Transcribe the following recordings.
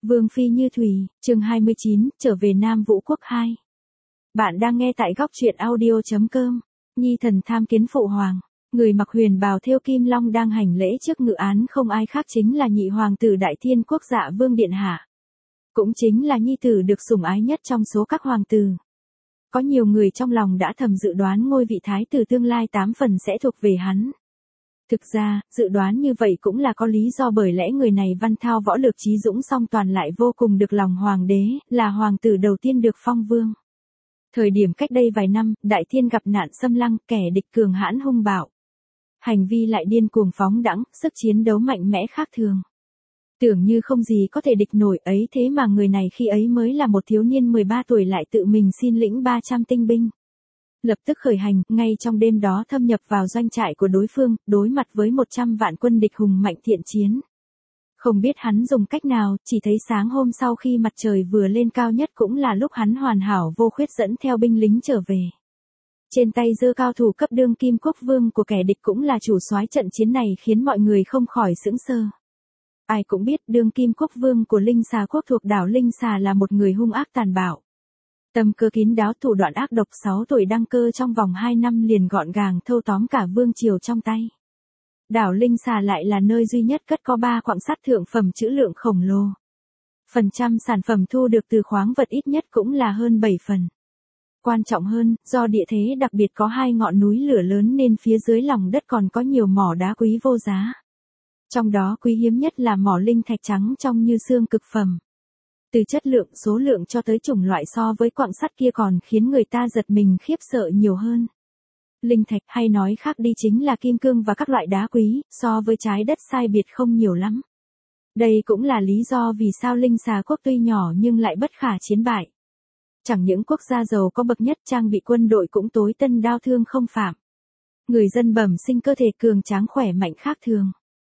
Vương phi như thủy, chương 29, trở về Nam Vũ Quốc 2. Bạn đang nghe tại góc truyện audio.com. Nhi thần tham kiến phụ hoàng. Người mặc huyền bào thêu kim long đang hành lễ trước ngự án không ai khác chính là nhị hoàng tử Đại Thiên Quốc Dạ Vương điện hạ. Cũng chính là nhi tử được sủng ái nhất trong số các hoàng tử. Có nhiều người trong lòng đã thầm dự đoán ngôi vị thái tử tương lai 8 phần sẽ thuộc về hắn. Thực ra, dự đoán như vậy cũng là có lý do, bởi lẽ người này văn thao võ lược trí dũng song toàn lại vô cùng được lòng hoàng đế, là hoàng tử đầu tiên được phong vương. Thời điểm cách đây vài năm, Đại Thiên gặp nạn xâm lăng, kẻ địch cường hãn hung bạo. Hành vi lại điên cuồng phóng đãng, sức chiến đấu mạnh mẽ khác thường. Tưởng như không gì có thể địch nổi ấy, thế mà người này khi ấy mới là một thiếu niên 13 tuổi lại tự mình xin lĩnh 300 tinh binh. Lập tức khởi hành, ngay trong đêm đó thâm nhập vào doanh trại của đối phương, đối mặt với 100 vạn quân địch hùng mạnh thiện chiến. Không biết hắn dùng cách nào, chỉ thấy sáng hôm sau khi mặt trời vừa lên cao nhất cũng là lúc hắn hoàn hảo vô khuyết dẫn theo binh lính trở về. Trên tay giơ cao thủ cấp đương kim quốc vương của kẻ địch cũng là chủ soái trận chiến này, khiến mọi người không khỏi sững sờ. Ai cũng biết đương kim quốc vương của Linh Xà quốc thuộc đảo Linh Xà là một người hung ác tàn bạo. Tâm cơ kín đáo, thủ đoạn ác độc, 6 tuổi đăng cơ trong vòng 2 năm liền gọn gàng thâu tóm cả vương triều trong tay. Đảo Linh Xà lại là nơi duy nhất cất có 3 quặng sắt thượng phẩm trữ lượng khổng lồ. Phần trăm sản phẩm thu được từ khoáng vật ít nhất cũng là hơn 7 phần. Quan trọng hơn, do địa thế đặc biệt có 2 ngọn núi lửa lớn nên phía dưới lòng đất còn có nhiều mỏ đá quý vô giá. Trong đó quý hiếm nhất là mỏ linh thạch trắng trong như xương cực phẩm. Từ chất lượng, số lượng cho tới chủng loại so với quặng sắt kia còn khiến người ta giật mình khiếp sợ nhiều hơn. Linh thạch, hay nói khác đi chính là kim cương và các loại đá quý, so với trái đất sai biệt không nhiều lắm. Đây cũng là lý do vì sao Linh Xà quốc tuy nhỏ nhưng lại bất khả chiến bại. Chẳng những quốc gia giàu có bậc nhất, trang bị quân đội cũng tối tân đao thương không phạm. Người dân bẩm sinh cơ thể cường tráng khỏe mạnh khác thường.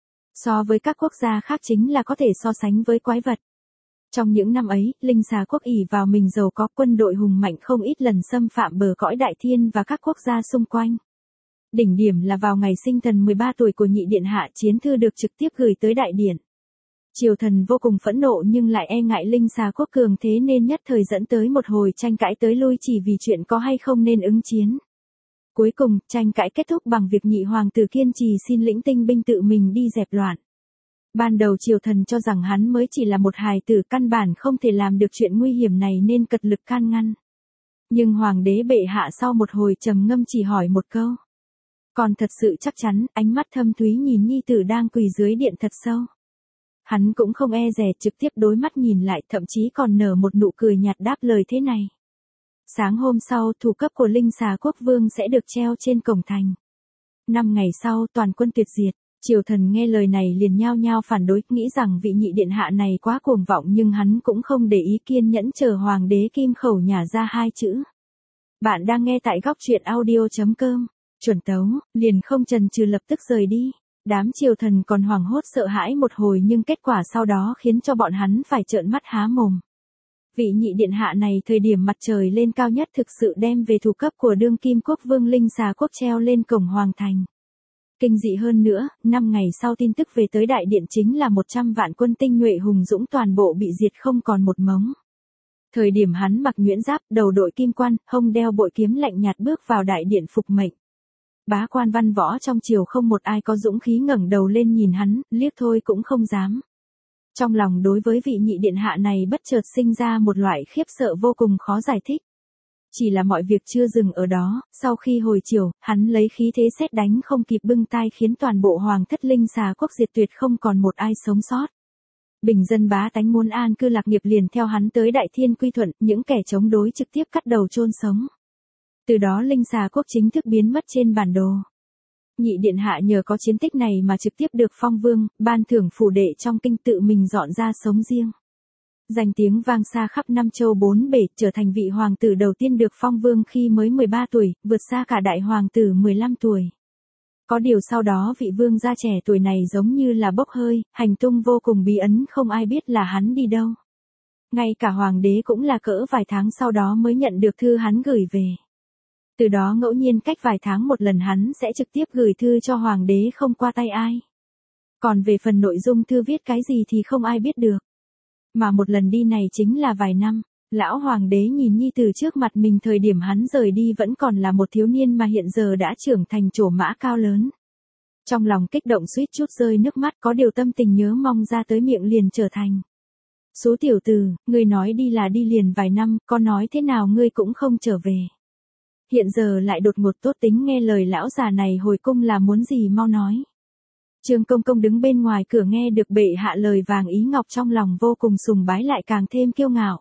So với các quốc gia khác chính là có thể so sánh với quái vật. Trong những năm ấy, Linh Xà quốc ỷ vào mình giàu có, quân đội hùng mạnh không ít lần xâm phạm bờ cõi Đại Thiên và các quốc gia xung quanh. Đỉnh điểm là vào ngày sinh thần 13 tuổi của nhị điện hạ, chiến thư được trực tiếp gửi tới đại điện. Triều thần vô cùng phẫn nộ nhưng lại e ngại Linh Xà quốc cường thế nên nhất thời dẫn tới một hồi tranh cãi tới lui chỉ vì chuyện có hay không nên ứng chiến. Cuối cùng, tranh cãi kết thúc bằng việc nhị hoàng tử kiên trì xin lĩnh tinh binh tự mình đi dẹp loạn. Ban đầu triều thần cho rằng hắn mới chỉ là một hài tử, căn bản không thể làm được chuyện nguy hiểm này nên cật lực can ngăn. Nhưng hoàng đế bệ hạ sau một hồi trầm ngâm chỉ hỏi một câu. Còn thật sự chắc chắn, ánh mắt thâm thúy nhìn nhi tử đang quỳ dưới điện thật sâu. Hắn cũng không e dè, trực tiếp đối mắt nhìn lại, thậm chí còn nở một nụ cười nhạt đáp lời thế này. Sáng hôm sau, thủ cấp của Linh Xà quốc vương sẽ được treo trên cổng thành. 5 ngày sau, toàn quân tuyệt diệt. Triều thần nghe lời này liền nhao nhao phản đối, nghĩ rằng vị nhị điện hạ này quá cuồng vọng, nhưng hắn cũng không để ý, kiên nhẫn chờ hoàng đế kim khẩu nhả ra 2 chữ. Bạn đang nghe tại góc truyện audio.com. Chuẩn tấu, liền không chần chừ lập tức rời đi. Đám triều thần còn hoảng hốt sợ hãi một hồi nhưng kết quả sau đó khiến cho bọn hắn phải trợn mắt há mồm. Vị nhị điện hạ này thời điểm mặt trời lên cao nhất thực sự đem về thủ cấp của đương kim quốc vương Linh Xà quốc treo lên cổng hoàng thành. Kinh dị hơn nữa, 5 ngày sau tin tức về tới đại điện chính là 100 vạn quân tinh nhuệ hùng dũng toàn bộ bị diệt không còn một mống. Thời điểm hắn mặc nhuyễn giáp, đầu đội kim quan, hông đeo bội kiếm, lạnh nhạt bước vào đại điện phục mệnh. Bá quan văn võ trong triều không một ai có dũng khí ngẩng đầu lên nhìn hắn, liếc thôi cũng không dám. Trong lòng đối với vị nhị điện hạ này bất chợt sinh ra một loại khiếp sợ vô cùng khó giải thích. Chỉ là mọi việc chưa dừng ở đó, sau khi hồi chiều, hắn lấy khí thế sét đánh không kịp bưng tai khiến toàn bộ hoàng thất Linh Xà quốc diệt tuyệt không còn một ai sống sót. Bình dân bá tánh muốn an cư lạc nghiệp liền theo hắn tới Đại Thiên quy thuận, những kẻ chống đối trực tiếp cắt đầu chôn sống. Từ đó Linh Xà quốc chính thức biến mất trên bản đồ. Nhị điện hạ nhờ có chiến tích này mà trực tiếp được phong vương, ban thưởng phủ đệ trong kinh, tự mình dọn ra sống riêng. Danh tiếng vang xa khắp 5 châu 4 bể, trở thành vị hoàng tử đầu tiên được phong vương khi mới 13 tuổi, vượt xa cả đại hoàng tử 15 tuổi. Có điều sau đó vị vương gia trẻ tuổi này giống như là bốc hơi, hành tung vô cùng bí ẩn, không ai biết là hắn đi đâu. Ngay cả hoàng đế cũng là cỡ vài tháng sau đó mới nhận được thư hắn gửi về. Từ đó ngẫu nhiên cách vài tháng một lần hắn sẽ trực tiếp gửi thư cho hoàng đế không qua tay ai. Còn về phần nội dung thư viết cái gì thì không ai biết được. Mà một lần đi này chính là vài năm. Lão hoàng đế nhìn nhi tử trước mặt mình thời điểm hắn rời đi vẫn còn là một thiếu niên mà hiện giờ đã trưởng thành trổ mã cao lớn. Trong lòng kích động suýt chút rơi nước mắt, có điều tâm tình nhớ mong ra tới miệng liền trở thành. Số tiểu tử, ngươi nói đi là đi liền vài năm, có nói thế nào ngươi cũng không trở về. Hiện giờ lại đột ngột tốt tính nghe lời lão già này hồi cung là muốn gì mau nói. Trương Công Công đứng bên ngoài cửa nghe được bệ hạ lời vàng ý ngọc trong lòng vô cùng sùng bái lại càng thêm kiêu ngạo.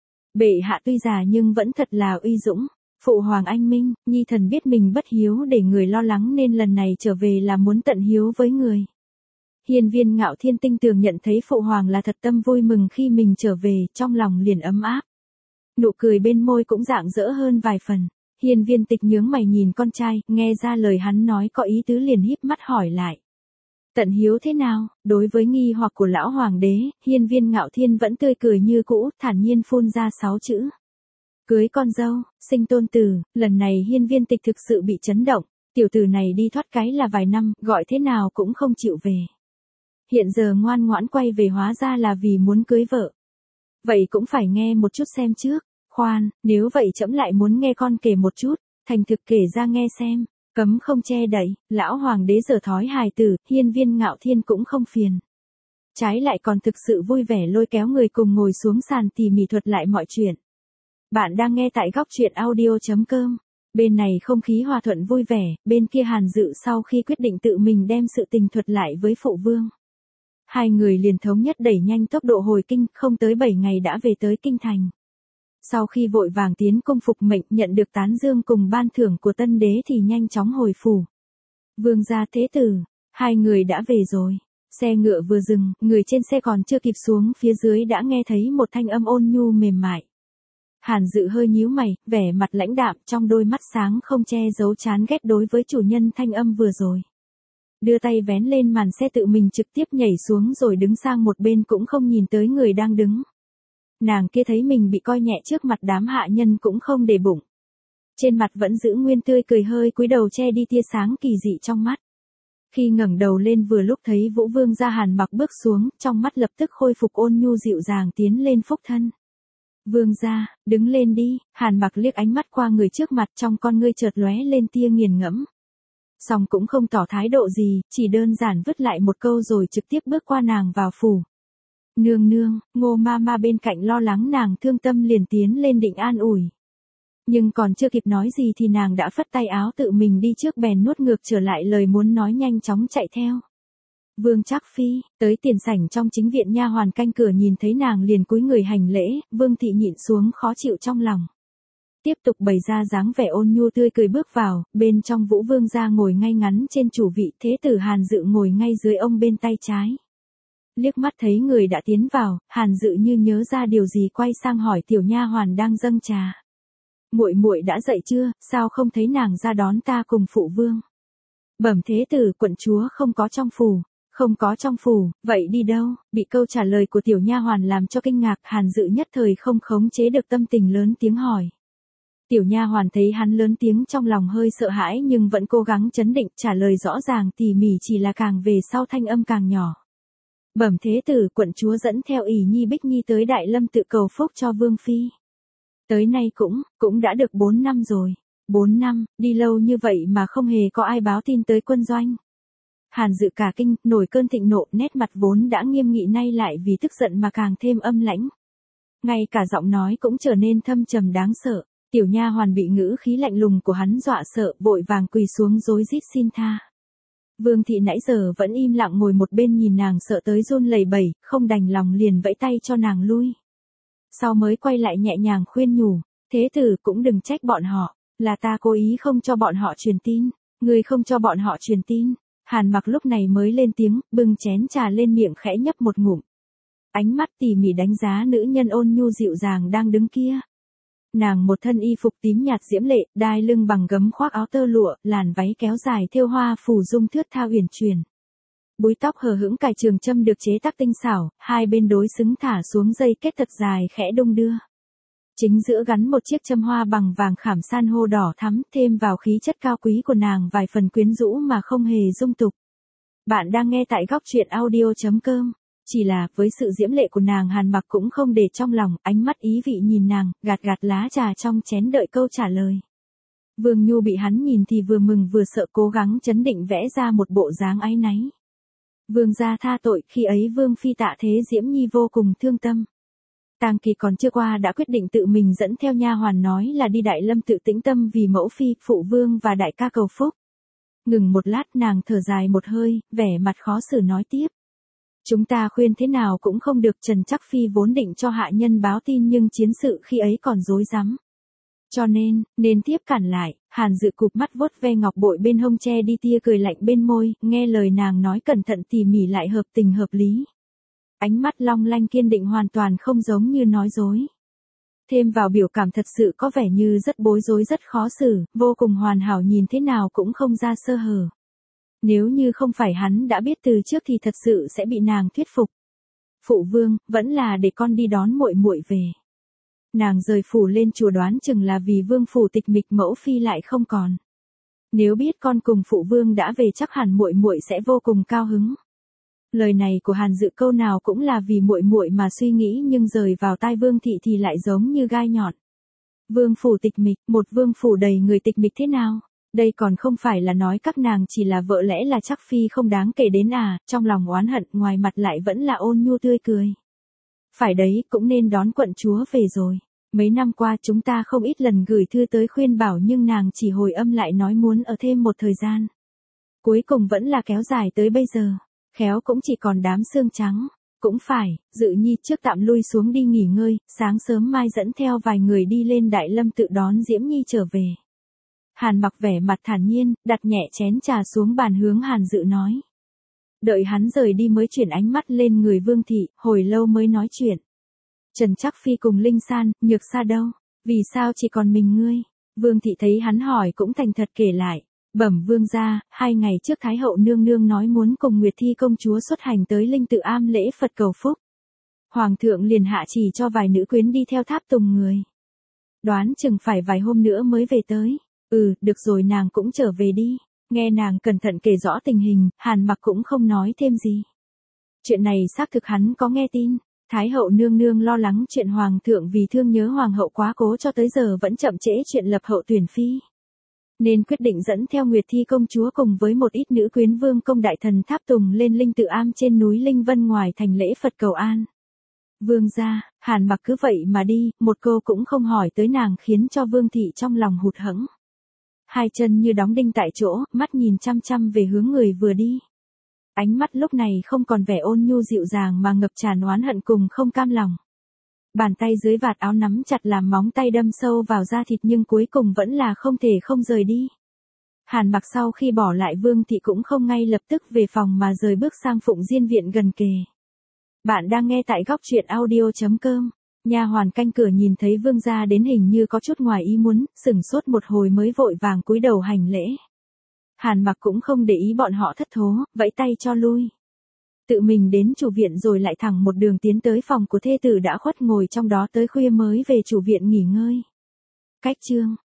Bệ hạ tuy già nhưng vẫn thật là uy dũng. Phụ hoàng anh minh, nhi thần biết mình bất hiếu để người lo lắng nên lần này trở về là muốn tận hiếu với người. Hiên Viên Ngạo Thiên tinh tường nhận thấy phụ hoàng là thật tâm vui mừng khi mình trở về, trong lòng liền ấm áp. Nụ cười bên môi cũng rạng rỡ hơn vài phần. Hiên Viên Tịch nhướng mày nhìn con trai, nghe ra lời hắn nói có ý tứ liền híp mắt hỏi lại. Tận hiếu thế nào? Đối với nghi hoặc của lão hoàng đế, Hiên Viên Ngạo Thiên vẫn tươi cười như cũ, thản nhiên phun ra 6 chữ. Cưới con dâu, sinh tôn tử. Lần này Hiên Viên Tịch thực sự bị chấn động. Tiểu tử này đi thoát cái là vài năm, gọi thế nào cũng không chịu về. Hiện giờ ngoan ngoãn quay về hóa ra là vì muốn cưới vợ. Vậy cũng phải nghe một chút xem trước. Khoan, nếu vậy trẫm lại muốn nghe con kể một chút, thành thực kể ra nghe xem. Cấm không che đậy, lão hoàng đế giở thói hài tử, Hiên Viên Ngạo Thiên cũng không phiền. Trái lại còn thực sự vui vẻ lôi kéo người cùng ngồi xuống sàn tỉ mỉ thuật lại mọi chuyện. Bạn đang nghe tại góc truyện audio.com. Bên này không khí hòa thuận vui vẻ, bên kia Hàn Dự sau khi quyết định tự mình đem sự tình thuật lại với phụ vương. Hai người liền thống nhất đẩy nhanh tốc độ hồi kinh, không tới 7 ngày đã về tới kinh thành. Sau khi vội vàng tiến cung phục mệnh nhận được tán dương cùng ban thưởng của tân đế thì nhanh chóng hồi phủ. Vương gia thế tử, hai người đã về rồi. Xe ngựa vừa dừng, người trên xe còn chưa kịp xuống phía dưới đã nghe thấy một thanh âm ôn nhu mềm mại. Hàn Dự hơi nhíu mày, vẻ mặt lãnh đạm trong đôi mắt sáng không che giấu chán ghét đối với chủ nhân thanh âm vừa rồi. Đưa tay vén lên màn xe tự mình trực tiếp nhảy xuống rồi đứng sang một bên cũng không nhìn tới người đang đứng. Nàng kia thấy mình bị coi nhẹ trước mặt đám hạ nhân cũng không để bụng. Trên mặt vẫn giữ nguyên tươi cười hơi cúi đầu che đi tia sáng kỳ dị trong mắt. Khi ngẩng đầu lên vừa lúc thấy Vũ Vương gia Hàn Mặc bước xuống, trong mắt lập tức khôi phục ôn nhu dịu dàng tiến lên phúc thân. Vương gia, đứng lên đi. Hàn Mặc liếc ánh mắt qua người trước mặt trong con ngươi chợt lóe lên tia nghiền ngẫm. Song cũng không tỏ thái độ gì, chỉ đơn giản vứt lại một câu rồi trực tiếp bước qua nàng vào phủ. Nương nương, Ngô Mama bên cạnh lo lắng nàng thương tâm liền tiến lên định an ủi. Nhưng còn chưa kịp nói gì thì nàng đã phất tay áo tự mình đi trước bèn nuốt ngược trở lại lời muốn nói nhanh chóng chạy theo. Vương Trác Phi, tới tiền sảnh trong chính viện nha hoàn canh cửa nhìn thấy nàng liền cúi người hành lễ, Vương thị nhịn xuống khó chịu trong lòng. Tiếp tục bày ra dáng vẻ ôn nhu tươi cười bước vào, bên trong Vũ Vương gia ngồi ngay ngắn trên chủ vị, thế tử Hàn Dự ngồi ngay dưới ông bên tay trái. Liếc mắt thấy người đã tiến vào, Hàn Dự như nhớ ra điều gì quay sang hỏi tiểu nha hoàn đang dâng trà. Muội muội đã dậy chưa, sao không thấy nàng ra đón ta cùng phụ vương? Bẩm thế tử, quận chúa không có trong phủ. Không có trong phủ, vậy đi đâu? Bị câu trả lời của tiểu nha hoàn làm cho kinh ngạc, Hàn Dự nhất thời không khống chế được tâm tình lớn tiếng hỏi. Tiểu nha hoàn thấy hắn lớn tiếng trong lòng hơi sợ hãi nhưng vẫn cố gắng trấn định trả lời rõ ràng tỉ mỉ, chỉ là càng về sau thanh âm càng nhỏ. Bẩm thế tử, quận chúa dẫn theo ỷ nhi Bích Nhi tới Đại Lâm tự cầu phúc cho vương phi. Tới nay cũng đã được 4 năm rồi. 4 năm, đi lâu như vậy mà không hề có ai báo tin tới quân doanh. Hàn Dự cả kinh, nổi cơn thịnh nộ, nét mặt vốn đã nghiêm nghị nay lại vì tức giận mà càng thêm âm lãnh. Ngay cả giọng nói cũng trở nên thâm trầm đáng sợ. Tiểu nha hoàn bị ngữ khí lạnh lùng của hắn dọa sợ, vội vàng quỳ xuống rối rít xin tha. Vương thị nãy giờ vẫn im lặng ngồi một bên nhìn nàng sợ tới run lẩy bẩy, không đành lòng liền vẫy tay cho nàng lui. Sau mới quay lại nhẹ nhàng khuyên nhủ, thế tử cũng đừng trách bọn họ, là ta cố ý không cho bọn họ truyền tin, người không cho bọn họ truyền tin. Hàn Mặc lúc này mới lên tiếng, bưng chén trà lên miệng khẽ nhấp một ngụm. Ánh mắt tỉ mỉ đánh giá nữ nhân ôn nhu dịu dàng đang đứng kia. Nàng một thân y phục tím nhạt diễm lệ, đai lưng bằng gấm khoác áo tơ lụa, làn váy kéo dài thêu hoa phủ dung thướt tha uyển chuyển. Búi tóc hờ hững cài trường châm được chế tác tinh xảo, hai bên đối xứng thả xuống dây kết thật dài khẽ đung đưa. Chính giữa gắn một chiếc châm hoa bằng vàng khảm san hô đỏ thắm, thêm vào khí chất cao quý của nàng vài phần quyến rũ mà không hề dung tục. Bạn đang nghe tại góc truyện audio.com. Chỉ là, với sự diễm lệ của nàng Hàn Mặc cũng không để trong lòng, ánh mắt ý vị nhìn nàng, gạt gạt lá trà trong chén đợi câu trả lời. Vương Nhu bị hắn nhìn thì vừa mừng vừa sợ, cố gắng trấn định vẽ ra một bộ dáng áy náy. Vương gia tha tội, khi ấy Vương phi Tạ Thế Diễm Nhi vô cùng thương tâm. Tang kỳ còn chưa qua đã quyết định tự mình dẫn theo nha hoàn nói là đi Đại Lâm tự tĩnh tâm vì mẫu phi, phụ vương và đại ca cầu phúc. Ngừng một lát nàng thở dài một hơi, vẻ mặt khó xử nói tiếp. Chúng ta khuyên thế nào cũng không được, Trần Chắc Phi vốn định cho hạ nhân báo tin nhưng chiến sự khi ấy còn rối rắm. Cho nên tiếp cản lại. Hàn Dự cụp mắt vuốt ve ngọc bội bên hông, che đi tia cười lạnh bên môi, nghe lời nàng nói cẩn thận tỉ mỉ lại hợp tình hợp lý. Ánh mắt long lanh kiên định, hoàn toàn không giống như nói dối. Thêm vào biểu cảm thật sự có vẻ như rất bối rối, rất khó xử, vô cùng hoàn hảo, nhìn thế nào cũng không ra sơ hở. Nếu như không phải hắn đã biết từ trước thì thật sự sẽ bị nàng thuyết phục. Phụ vương, vẫn là để con đi đón muội muội về. Nàng rời phủ lên chùa đoán chừng là vì vương phủ tịch mịch, mẫu phi lại không còn. Nếu biết con cùng phụ vương đã về chắc hẳn muội muội sẽ vô cùng cao hứng. Lời này của Hàn Dự câu nào cũng là vì muội muội mà suy nghĩ, nhưng rời vào tai Vương thị thì lại giống như gai nhọn. Vương phủ tịch mịch, một vương phủ đầy người tịch mịch thế nào? Đây còn không phải là nói các nàng chỉ là vợ, lẽ là Chắc Phi không đáng kể đến à? Trong lòng oán hận, ngoài mặt lại vẫn là ôn nhu tươi cười. Phải đấy, cũng nên đón quận chúa về rồi. Mấy năm qua chúng ta không ít lần gửi thư tới khuyên bảo nhưng nàng chỉ hồi âm lại nói muốn ở thêm một thời gian. Cuối cùng vẫn là kéo dài tới bây giờ. Khéo cũng chỉ còn đám xương trắng. Cũng phải, Dự Nhi trước tạm lui xuống đi nghỉ ngơi, sáng sớm mai dẫn theo vài người đi lên Đại Lâm tự đón Diễm Nhi trở về. Hàn Mặc vẻ mặt thản nhiên, đặt nhẹ chén trà xuống bàn hướng Hàn Dự nói. Đợi hắn rời đi mới chuyển ánh mắt lên người Vương thị, hồi lâu mới nói chuyện. Trần Chắc Phi cùng Linh San, Nhược Sa đâu? Vì sao chỉ còn mình ngươi? Vương thị thấy hắn hỏi cũng thành thật kể lại. Bẩm vương gia, 2 ngày trước Thái hậu nương nương nói muốn cùng Nguyệt Thi công chúa xuất hành tới Linh Tự Am lễ Phật cầu phúc. Hoàng thượng liền hạ chỉ cho vài nữ quyến đi theo tháp tùng người. Đoán chừng phải vài hôm nữa mới về tới. Được rồi, nàng cũng trở về đi. Nghe nàng cẩn thận kể rõ tình hình, Hàn Mặc cũng không nói thêm gì. Chuyện này xác thực hắn có nghe tin. Thái hậu nương nương lo lắng chuyện hoàng thượng vì thương nhớ hoàng hậu quá cố cho tới giờ vẫn chậm trễ chuyện lập hậu tuyển phi. Nên quyết định dẫn theo Nguyệt Thi công chúa cùng với một ít nữ quyến vương công đại thần tháp tùng lên Linh Tự Am trên núi Linh Vân ngoài thành lễ Phật cầu an. Vương gia, Hàn Mặc cứ vậy mà đi, một câu cũng không hỏi tới nàng, khiến cho Vương thị trong lòng hụt hẫng. Hai chân như đóng đinh tại chỗ, mắt nhìn chăm chăm về hướng người vừa đi. Ánh mắt lúc này không còn vẻ ôn nhu dịu dàng mà ngập tràn oán hận cùng không cam lòng. Bàn tay dưới vạt áo nắm chặt làm móng tay đâm sâu vào da thịt nhưng cuối cùng vẫn là không thể không rời đi. Hàn Mặc sau khi bỏ lại Vương thị cũng không ngay lập tức về phòng mà rời bước sang Phụng Diên viện gần kề. Bạn đang nghe tại góc truyện audio.com. Nha hoàn canh cửa nhìn thấy Vương gia đến hình như có chút ngoài ý muốn, sửng sốt một hồi mới vội vàng cúi đầu hành lễ. Hàn Mặc cũng không để ý bọn họ thất thố, vẫy tay cho lui. Tự mình đến chủ viện rồi lại thẳng một đường tiến tới phòng của thê tử đã khuất ngồi trong đó tới khuya mới về chủ viện nghỉ ngơi. Cách chương